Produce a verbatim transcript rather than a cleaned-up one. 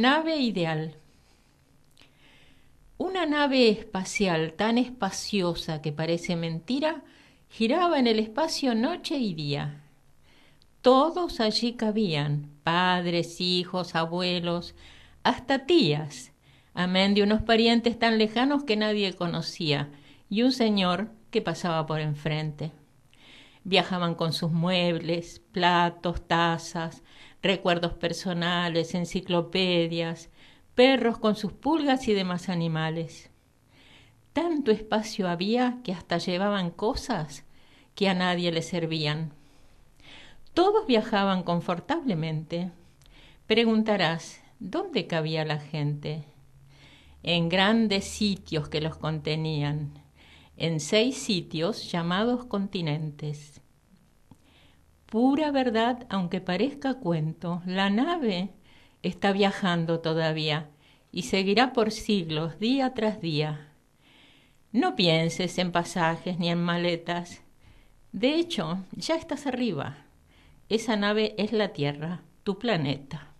Nave ideal. Una nave espacial tan espaciosa que parece mentira, giraba en el espacio noche y día. Todos allí cabían, padres, hijos, abuelos, hasta tías, amén de unos parientes tan lejanos que nadie conocía, y un señor que pasaba por enfrente. Viajaban con sus muebles, platos, tazas, recuerdos personales, enciclopedias, perros con sus pulgas y demás animales. Tanto espacio había que hasta llevaban cosas que a nadie le servían. Todos viajaban confortablemente. Preguntarás, ¿dónde cabía la gente? En grandes sitios que los contenían, en seis sitios llamados continentes. Pura verdad, aunque parezca cuento, la nave está viajando todavía y seguirá por siglos, día tras día. No pienses en pasajes ni en maletas. De hecho, ya estás arriba. Esa nave es la Tierra, tu planeta.